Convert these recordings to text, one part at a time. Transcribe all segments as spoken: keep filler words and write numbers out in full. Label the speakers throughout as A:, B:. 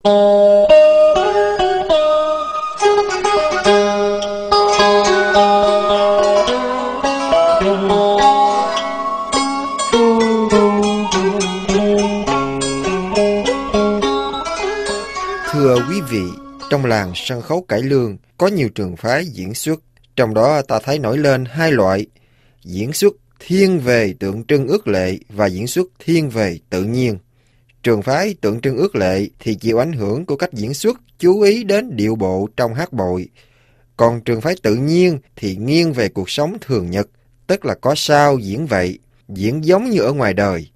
A: Thưa quý vị, trong làng sân khấu cải lương có nhiều trường phái diễn xuất, trong đó ta thấy nổi lên hai loại: diễn xuất thiên về tượng trưng ước lệ và diễn xuất thiên về tự nhiên. Trường phái tượng trưng ước lệ thì chịu ảnh hưởng của cách diễn xuất chú ý đến điệu bộ trong hát bội, còn trường phái tự nhiên thì nghiêng về cuộc sống thường nhật, tức là có sao diễn vậy, diễn giống như ở ngoài đời.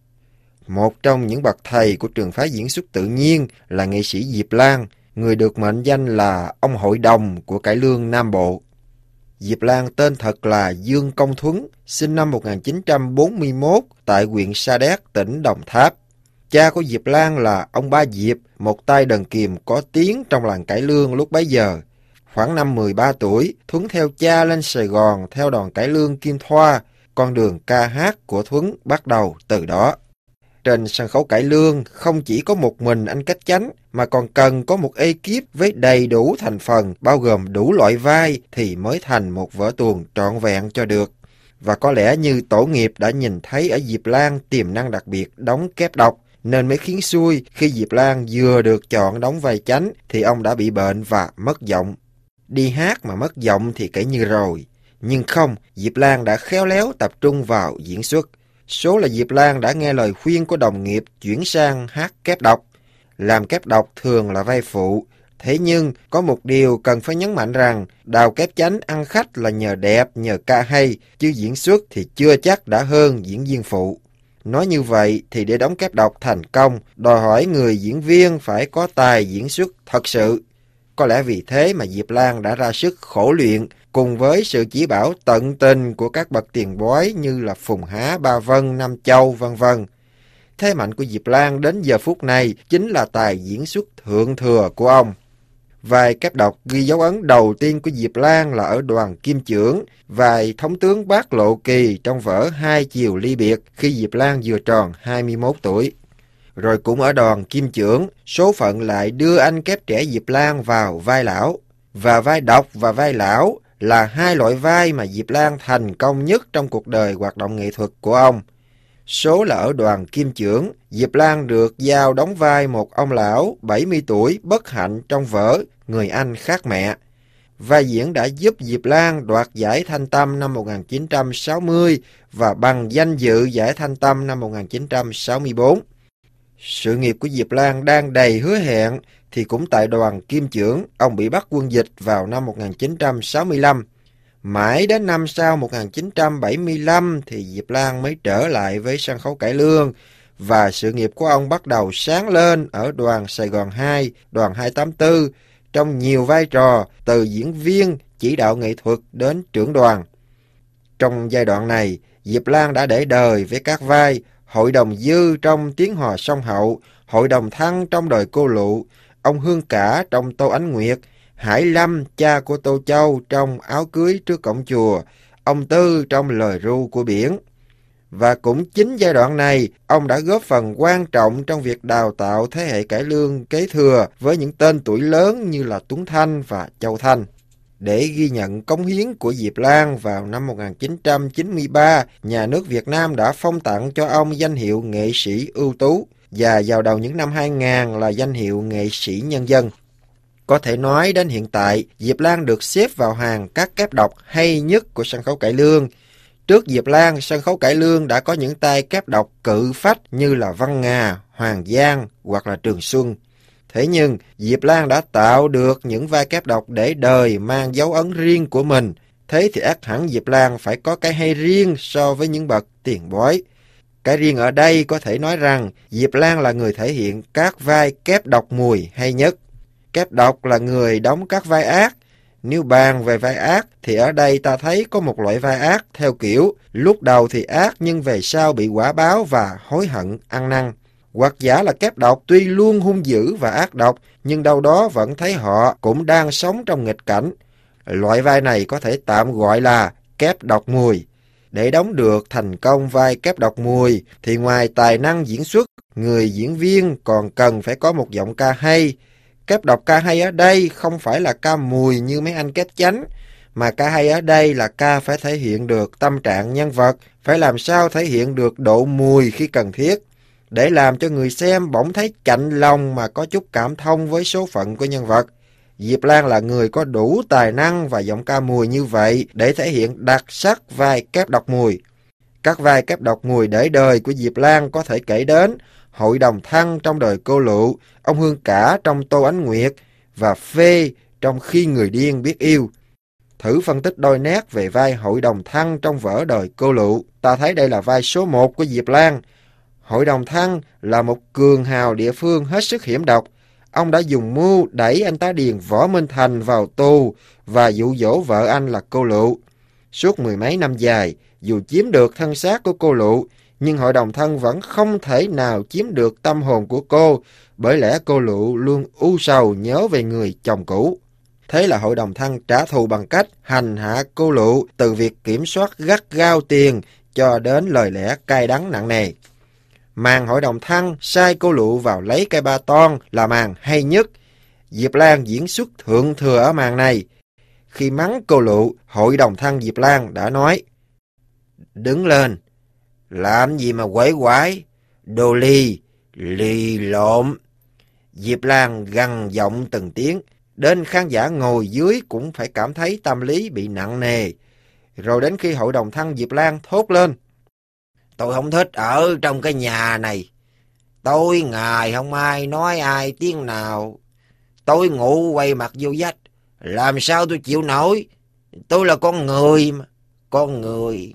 A: Một trong những bậc thầy của trường phái diễn xuất tự nhiên là nghệ sĩ Diệp Lan, người được mệnh danh là ông hội đồng của cải lương Nam Bộ. Diệp Lan tên thật là Dương Công Thuấn, sinh năm một nghìn chín trăm bốn mươi mốt tại huyện Sa Đéc, tỉnh Đồng Tháp. Cha của Diệp Lan là ông Ba Diệp, một tay đờn kiềm có tiếng trong làng cải lương lúc bấy giờ. Khoảng năm mười ba tuổi, Thuấn theo cha lên Sài Gòn theo đoàn cải lương Kim Thoa. Con đường ca hát của Thuấn bắt đầu từ đó. Trên sân khấu cải lương không chỉ có một mình anh Cách Chánh mà còn cần có một ekip với đầy đủ thành phần bao gồm đủ loại vai thì mới thành một vở tuồng trọn vẹn cho được. Và có lẽ như tổ nghiệp đã nhìn thấy ở Diệp Lan tiềm năng đặc biệt đóng kép độc, nên mới khiến xui khi Diệp Lan vừa được chọn đóng vai Chánh thì ông đã bị bệnh và mất giọng. Đi hát mà mất giọng thì kể như rồi. Nhưng không, Diệp Lan đã khéo léo tập trung vào diễn xuất. Số là Diệp Lan đã nghe lời khuyên của đồng nghiệp chuyển sang hát kép độc. Làm kép độc thường là vai phụ. Thế nhưng có một điều cần phải nhấn mạnh rằng Đào Kép Chánh ăn khách là nhờ đẹp, nhờ ca hay, chứ diễn xuất thì chưa chắc đã hơn diễn viên phụ. Nói như vậy thì để đóng kép độc thành công, đòi hỏi người diễn viên phải có tài diễn xuất thật sự. Có lẽ vì thế mà Diệp Lan đã ra sức khổ luyện, cùng với sự chỉ bảo tận tình của các bậc tiền bối như là Phùng Há, Ba Vân, Nam Châu, vân vân. Thế mạnh của Diệp Lan đến giờ phút này chính là tài diễn xuất thượng thừa của ông. Vai kép độc ghi dấu ấn đầu tiên của Diệp Lan là ở đoàn Kim Chưởng, vai thống tướng Bác Lộ Kỳ trong vở Hai Chiều Ly Biệt khi Diệp Lan vừa tròn hai mươi mốt tuổi. Rồi cũng ở đoàn Kim Chưởng, số phận lại đưa anh kép trẻ Diệp Lan vào vai lão. Và vai độc và vai lão là hai loại vai mà Diệp Lan thành công nhất trong cuộc đời hoạt động nghệ thuật của ông. Số là ở đoàn Kim Chưởng, Diệp Lan được giao đóng vai một ông lão bảy mươi tuổi bất hạnh trong vở Người Anh Khác Mẹ. Vai diễn đã giúp Diệp Lan đoạt giải Thanh Tâm năm một nghìn chín trăm sáu mươi và bằng danh dự giải Thanh Tâm năm một nghìn chín trăm sáu mươi tư. Sự nghiệp của Diệp Lan đang đầy hứa hẹn thì cũng tại đoàn Kim Chưởng, ông bị bắt quân dịch vào năm một nghìn chín trăm sáu mươi lăm. Mãi đến năm sau một nghìn chín trăm bảy mươi lăm thì Diệp Lan mới trở lại với sân khấu cải lương và sự nghiệp của ông bắt đầu sáng lên ở đoàn Sài Gòn hai, đoàn hai tám tư trong nhiều vai trò từ diễn viên, chỉ đạo nghệ thuật đến trưởng đoàn. Trong giai đoạn này, Diệp Lan đã để đời với các vai Hội đồng Dư trong Tiếng Hò Sông Hậu, Hội đồng Thăng trong Đời Cô Lụ, ông Hương Cả trong Tô Ánh Nguyệt, Hải Lâm, cha của Tô Châu trong Áo Cưới Trước Cổng Chùa, ông Tư trong Lời Ru của Biển. Và cũng chính giai đoạn này, ông đã góp phần quan trọng trong việc đào tạo thế hệ cải lương kế thừa với những tên tuổi lớn như là Tuấn Thanh và Châu Thanh. Để ghi nhận cống hiến của Diệp Lan, vào năm một nghìn chín trăm chín mươi ba, nhà nước Việt Nam đã phong tặng cho ông danh hiệu nghệ sĩ ưu tú và vào đầu những năm hai nghìn là danh hiệu nghệ sĩ nhân dân. Có thể nói đến hiện tại, Diệp Lan được xếp vào hàng các kép độc hay nhất của sân khấu cải lương. Trước Diệp Lan, sân khấu cải lương đã có những tay kép độc cự phách như là Văn Nga, Hoàng Giang hoặc là Trường Xuân. Thế nhưng, Diệp Lan đã tạo được những vai kép độc để đời mang dấu ấn riêng của mình. Thế thì ắt hẳn Diệp Lan phải có cái hay riêng so với những bậc tiền bối. Cái riêng ở đây có thể nói rằng Diệp Lan là người thể hiện các vai kép độc mùi hay nhất. Kép độc là người đóng các vai ác. Nếu bàn về vai ác thì ở đây ta thấy có một loại vai ác theo kiểu lúc đầu thì ác nhưng về sau bị quả báo và hối hận ăn năn. Hoặc giả là kép độc tuy luôn hung dữ và ác độc nhưng đâu đó vẫn thấy họ cũng đang sống trong nghịch cảnh. Loại vai này có thể tạm gọi là kép độc mùi. Để đóng được thành công vai kép độc mùi thì ngoài tài năng diễn xuất, người diễn viên còn cần phải có một giọng ca hay. kép đọc ca hay ở đây không phải là ca mùi như mấy anh kép chánh, mà ca hay ở đây là ca phải thể hiện được tâm trạng nhân vật, phải làm sao thể hiện được độ mùi khi cần thiết, để làm cho người xem bỗng thấy chạnh lòng mà có chút cảm thông với số phận của nhân vật. Diệp Lan là người có đủ tài năng và giọng ca mùi như vậy để thể hiện đặc sắc vai kép đọc mùi. Các vai kép đọc mùi để đời của Diệp Lan có thể kể đến Hội Đồng Thăng trong Đời Cô Lụ, ông Hương Cả trong Tô Ánh Nguyệt và Phê trong Khi Người Điên Biết Yêu. Thử phân tích đôi nét về vai Hội Đồng Thăng trong vở Đời Cô Lụ, ta thấy đây là vai số một của Diệp Lan. Hội Đồng Thăng là một cường hào địa phương hết sức hiểm độc. Ông đã dùng mưu đẩy anh tá điền Võ Minh Thành vào tù và dụ dỗ vợ anh là cô Lụ. Suốt mười mấy năm dài, dù chiếm được thân xác của cô Lụ, nhưng Hội Đồng Thân vẫn không thể nào chiếm được tâm hồn của cô, bởi lẽ cô Lụ luôn u sầu nhớ về người chồng cũ. Thế là Hội Đồng Thân trả thù bằng cách hành hạ cô Lụ, từ việc kiểm soát gắt gao tiền cho đến lời lẽ cay đắng nặng nề. Màn Hội Đồng Thân sai cô Lụ vào lấy cây ba ton là màn hay nhất. Diệp Lan diễn xuất thượng thừa ở màn này. Khi mắng cô Lụ, Hội Đồng Thân Diệp Lan đã nói: "Đứng lên, làm gì mà quẩy quải, đồ ly, lì lộn." Diệp Lan gằn giọng từng tiếng, đến khán giả ngồi dưới cũng phải cảm thấy tâm lý bị nặng nề. Rồi đến khi Hội Đồng Thân Diệp Lan thốt lên: "Tôi không thích ở trong cái nhà này. Tối ngày không ai nói ai tiếng nào. Tôi ngủ quay mặt vô vách. Làm sao tôi chịu nổi? Tôi là con người mà. Con người."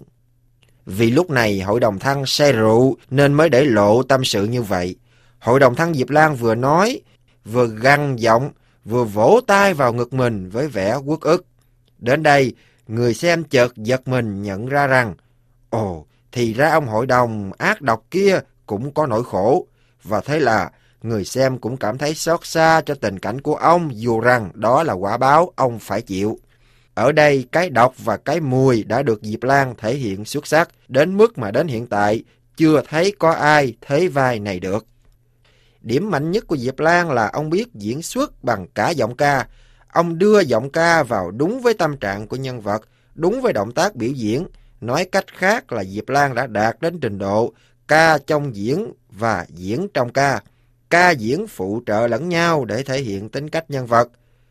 A: Vì lúc này Hội Đồng Thân say rượu nên mới để lộ tâm sự như vậy. Hội Đồng Thân Diệp Lan vừa nói, vừa gằn giọng, vừa vỗ tay vào ngực mình với vẻ uất ức. Đến đây, người xem chợt giật mình nhận ra rằng, ồ, thì ra ông hội đồng ác độc kia cũng có nỗi khổ. Và thế là người xem cũng cảm thấy xót xa cho tình cảnh của ông, dù rằng đó là quả báo ông phải chịu. Ở đây cái độc và cái mùi đã được Diệp Lan thể hiện xuất sắc, đến mức mà đến hiện tại chưa thấy có ai thế vai này được. Điểm mạnh nhất của Diệp Lan là ông biết diễn xuất bằng cả giọng ca. Ông đưa giọng ca vào đúng với tâm trạng của nhân vật, đúng với động tác biểu diễn. Nói cách khác là Diệp Lan đã đạt đến trình độ ca trong diễn và diễn trong ca. Ca diễn phụ trợ lẫn nhau để thể hiện tính cách nhân vật.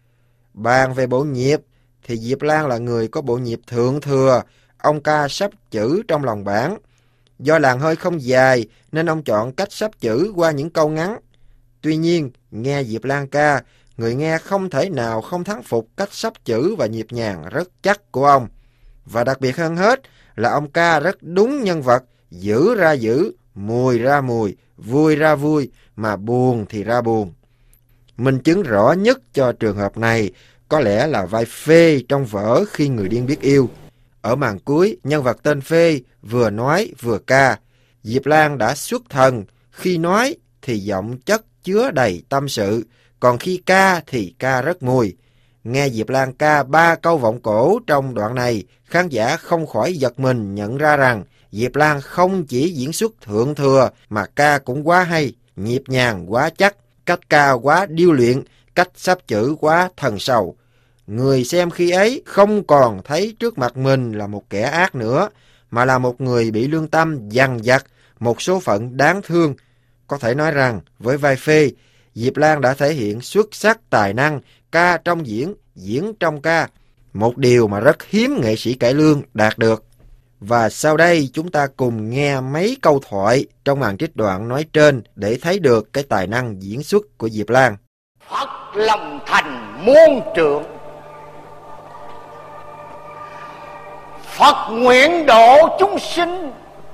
A: Bàn về bộ nhịp thì Diệp Lan là người có bộ nhịp thượng thừa. Ông ca sắp chữ trong lòng bản. Do làn hơi không dài nên ông chọn cách sắp chữ qua những câu ngắn. Tuy nhiên, nghe Diệp Lan ca, người nghe không thể nào không thán phục cách sắp chữ và nhịp nhàng rất chắc của ông. Và đặc biệt hơn hết là ông ca rất đúng nhân vật, giữ ra giữ, mùi ra mùi, vui ra vui, mà buồn thì ra buồn. Minh chứng rõ nhất cho trường hợp này có lẽ là vai Phê trong vở Khi Người Điên Biết Yêu. Ở màn cuối, nhân vật tên Phê vừa nói vừa ca. Diệp Lan đã xuất thần, khi nói thì giọng chất chứa đầy tâm sự, còn khi ca thì ca rất mùi. Nghe Diệp Lan ca ba câu vọng cổ trong đoạn này, khán giả không khỏi giật mình nhận ra rằng Diệp Lan không chỉ diễn xuất thượng thừa mà ca cũng quá hay, nhịp nhàng quá chắc, cách ca quá điêu luyện, cách sắp chữ quá thần sầu. Người xem khi ấy không còn thấy trước mặt mình là một kẻ ác nữa, mà là một người bị lương tâm dằn vặt, một số phận đáng thương. Có thể nói rằng với vai Phê, Diệp Lan đã thể hiện xuất sắc tài năng ca trong diễn, diễn trong ca, một điều mà rất hiếm nghệ sĩ cải lương đạt được. Và sau đây chúng ta cùng nghe mấy câu thoại trong màn trích đoạn nói trên để thấy được cái tài năng diễn xuất của Diệp Lan.
B: Phật lòng thành muôn trượng, Phật nguyện độ chúng sinh,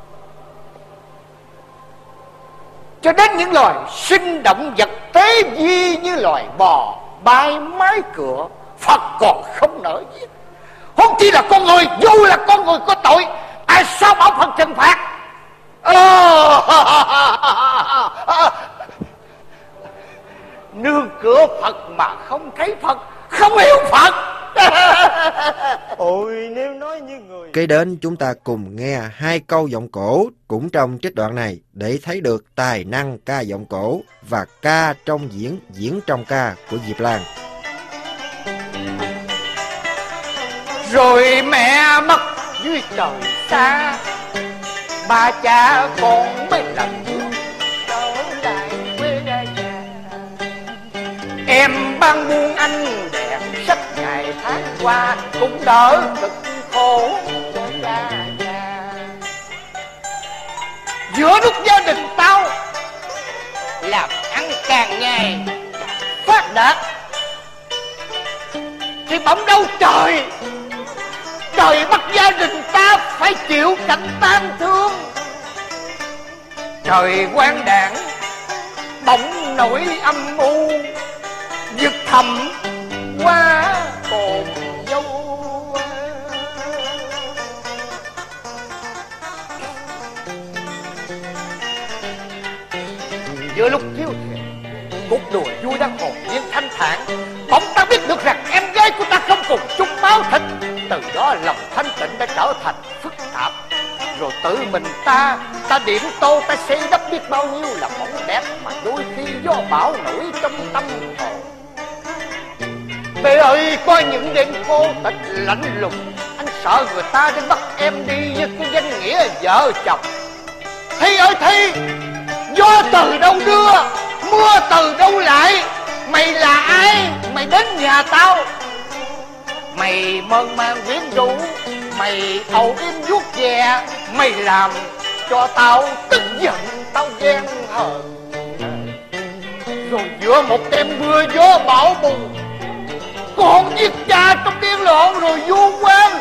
B: cho đến những loài sinh động vật tế vi như loài bò bay mái cửa, Phật còn không nỡ giết. Huống chi là con người, dù là con người có tội, tại sao bảo Phật trừng phạt? Nương cửa Phật mà không thấy Phật, không hiểu Phật. Ôi nếu nói như người.
A: Kế đến chúng ta cùng nghe hai câu giọng cổ cũng trong trích đoạn này để thấy được tài năng ca giọng cổ và ca trong diễn, diễn trong ca của Diệp Lan.
B: Rồi mẹ mất dưới trời xa, ba cha con mới lần bước trở lại quê nhà. Em ban buôn anh đèn sách ngày tháng qua, cũng đỡ cực khổ cho cha nhà. Giữa lúc gia đình tao làm ăn càng ngày phát đạt, thì bỗng đâu trời Trời bắt gia đình ta phải chịu cảnh tang thương. Trời quang đảng bỗng nổi âm u, vực thầm qua cồn dâu. Giữa lúc thiếu thiệt, cuộc đùa vui đang hồn nhiên thanh thản, bỗng ta biết được rằng em gái của ta không cùng chung máu thịt. Từ đó lòng thanh tịnh đã trở thành phức tạp. Rồi tự mình ta Ta điểm tô ta xây đắp biết bao nhiêu là bóng đẹp, mà đôi khi gió bão nổi trong tâm hồn. Bê ơi, có những đêm cô tịch lạnh lùng, anh sợ người ta đến bắt em đi với cái danh nghĩa vợ chồng. Thi ơi Thi, gió từ đâu đưa, mưa từ đâu lại. Mày là ai, mày đến nhà tao. Mày mơn man quyến rũ, mày âu yếm vuốt ve, mày làm cho tao tức giận, tao ghen hờn. Rồi giữa một đêm mưa gió bão bùng, con giết cha trong điên loạn rồi vu oan.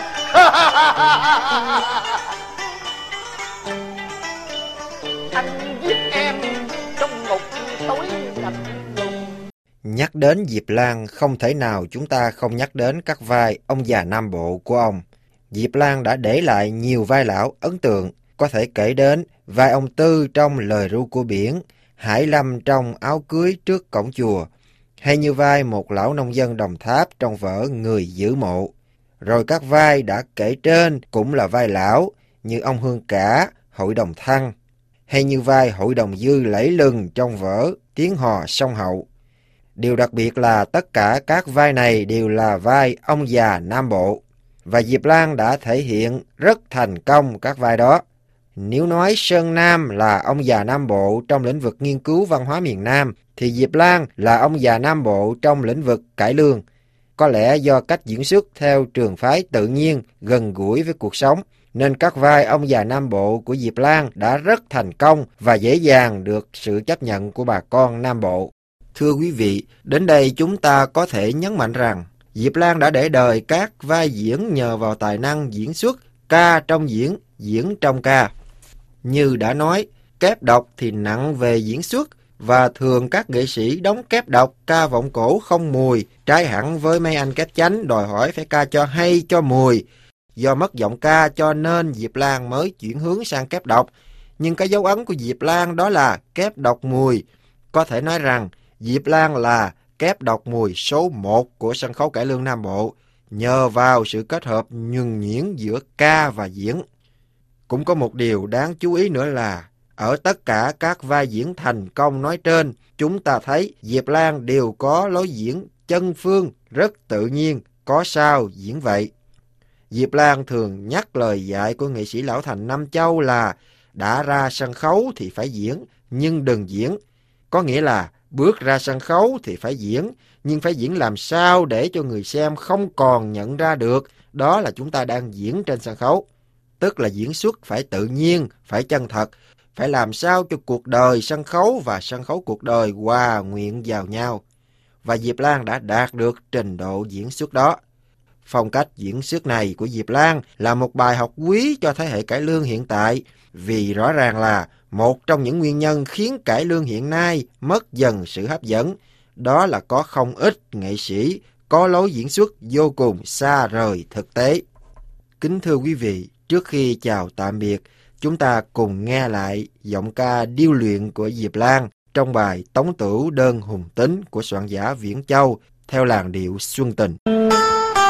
B: Anh giết em trong ngục tối lạnh lùng.
A: Nhắc đến Diệp Lan, không thể nào chúng ta không nhắc đến các vai ông già Nam Bộ của ông. Diệp Lan đã để lại nhiều vai lão ấn tượng, có thể kể đến vai ông Tư trong Lời ru của biển, Hải Lâm trong Áo cưới trước cổng chùa, hay như vai một lão nông dân Đồng Tháp trong vở Người giữ mộ. Rồi các vai đã kể trên cũng là vai lão, như ông Hương Cả, Hội đồng Thăng, hay như vai Hội đồng Dư lẫy lừng trong vở Tiếng hò sông Hậu. Điều đặc biệt là tất cả các vai này đều là vai ông già Nam Bộ, và Diệp Lan đã thể hiện rất thành công các vai đó. Nếu nói Sơn Nam là ông già Nam Bộ trong lĩnh vực nghiên cứu văn hóa miền Nam, thì Diệp Lan là ông già Nam Bộ trong lĩnh vực cải lương. Có lẽ do cách diễn xuất theo trường phái tự nhiên, gần gũi với cuộc sống, nên các vai ông già Nam Bộ của Diệp Lan đã rất thành công và dễ dàng được sự chấp nhận của bà con Nam Bộ. Thưa quý vị, đến đây chúng ta có thể nhấn mạnh rằng Diệp Lan đã để đời các vai diễn nhờ vào tài năng diễn xuất, ca trong diễn, diễn trong ca. Như đã nói, kép độc thì nặng về diễn xuất, và thường các nghệ sĩ đóng kép độc ca vọng cổ không mùi, trái hẳn với mấy anh kép chánh đòi hỏi phải ca cho hay cho mùi. Do mất giọng ca cho nên Diệp Lan mới chuyển hướng sang kép độc, nhưng cái dấu ấn của Diệp Lan đó là kép độc mùi. Có thể nói rằng Diệp Lan là kép độc mùi số một của sân khấu cải lương Nam Bộ, nhờ vào sự kết hợp nhuần nhuyễn giữa ca và diễn. Cũng có một điều đáng chú ý nữa là, ở tất cả các vai diễn thành công nói trên, chúng ta thấy Diệp Lan đều có lối diễn chân phương, rất tự nhiên, có sao diễn vậy. Diệp Lan thường nhắc lời dạy của nghệ sĩ Lão Thành Nam Châu là đã ra sân khấu thì phải diễn, nhưng đừng diễn. Có nghĩa là bước ra sân khấu thì phải diễn, nhưng phải diễn làm sao để cho người xem không còn nhận ra được đó là chúng ta đang diễn trên sân khấu. Tức là diễn xuất phải tự nhiên, phải chân thật, phải làm sao cho cuộc đời sân khấu và sân khấu cuộc đời hòa nguyện vào nhau. Và Diệp Lan đã đạt được trình độ diễn xuất đó. Phong cách diễn xuất này của Diệp Lan là một bài học quý cho thế hệ cải lương hiện tại, vì rõ ràng là một trong những nguyên nhân khiến cải lương hiện nay mất dần sự hấp dẫn, đó là có không ít nghệ sĩ có lối diễn xuất vô cùng xa rời thực tế. Kính thưa quý vị, trước khi chào tạm biệt, chúng ta cùng nghe lại giọng ca điêu luyện của Diệp Lan trong bài Tống Tửu đơn Hùng Tính của soạn giả Viễn Châu theo làn điệu Xuân Tình.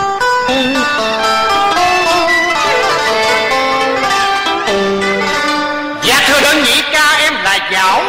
B: Dạ thưa đơn nhị ca, em là Dảo,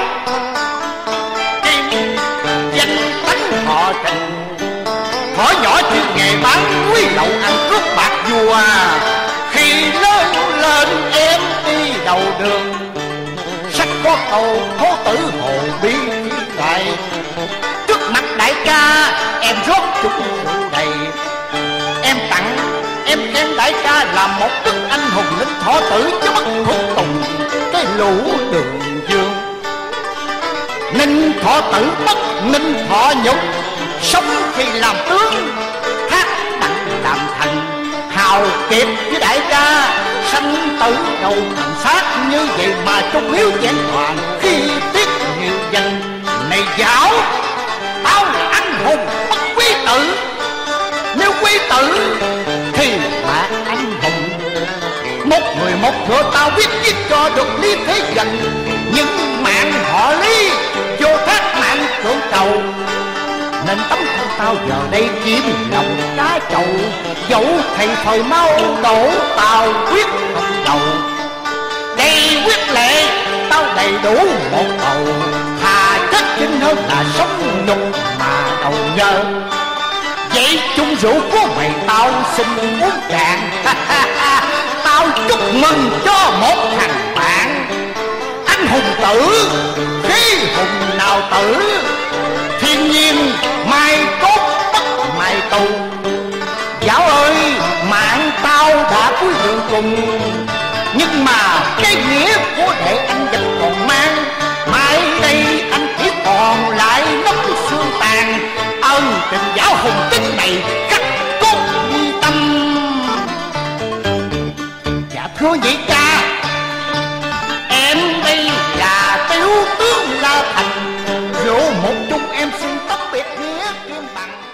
B: danh tánh họ Trần, thỏ nhỏ chuyên nghề bán quý lậu ăn cướp bạc vua. Khi lớn lên em đi đầu đường, sách có câu thố tử hồ bi lại. Trước mặt đại ca em rót chung rượu đầy, em tặng em khen đại ca là một đức anh hùng lính thọ tử, chứ bất phục tùng cái lũ đường dương. Ninh thọ tử bất ninh thọ nhục, sống thì làm tướng, thác đặng làm thành. Hào kiệt với đại ca, sanh tử đầu thành sát, như vậy mà trung hiếu vẹn toàn khi tiếc nhiều danh. Này Dảo, tao là anh hùng bất quý tử, nếu quý tử thì là anh hùng. Một người một cửa tao biết viết cho được Lý Thế Dân, nhưng mạng họ Lý vô thác mạng cưỡng cầu, nên tấm thân tao giờ đây chìm lòng cá chậu. Dẫu thầy thời mau đổ tao quyết không đầu, đây quyết lệ tao đầy đủ một bầu. Thà chết chính hơn là sống nhục mà đầu nhơ. Vậy chung rượu của mày tao xin uống cạn. Tao chúc mừng cho một thằng bạn, anh hùng tử khí hùng nào tử. Thiên nhiên mai cốt bất mai tù, Dảo ơi mạng tao đã cuối đường cùng, nhưng mà cái nghĩa của đệ anh vẫn còn mang. Mai đây anh chỉ còn lại nóc xương tàn, ơn tình Dảo hùng tích này khắc cốt ghi tâm. Dạ thưa nhị ca, em đây là Tiểu tướng La Thành, rượu một chung em xin tóc biệt nghĩa kim bằng.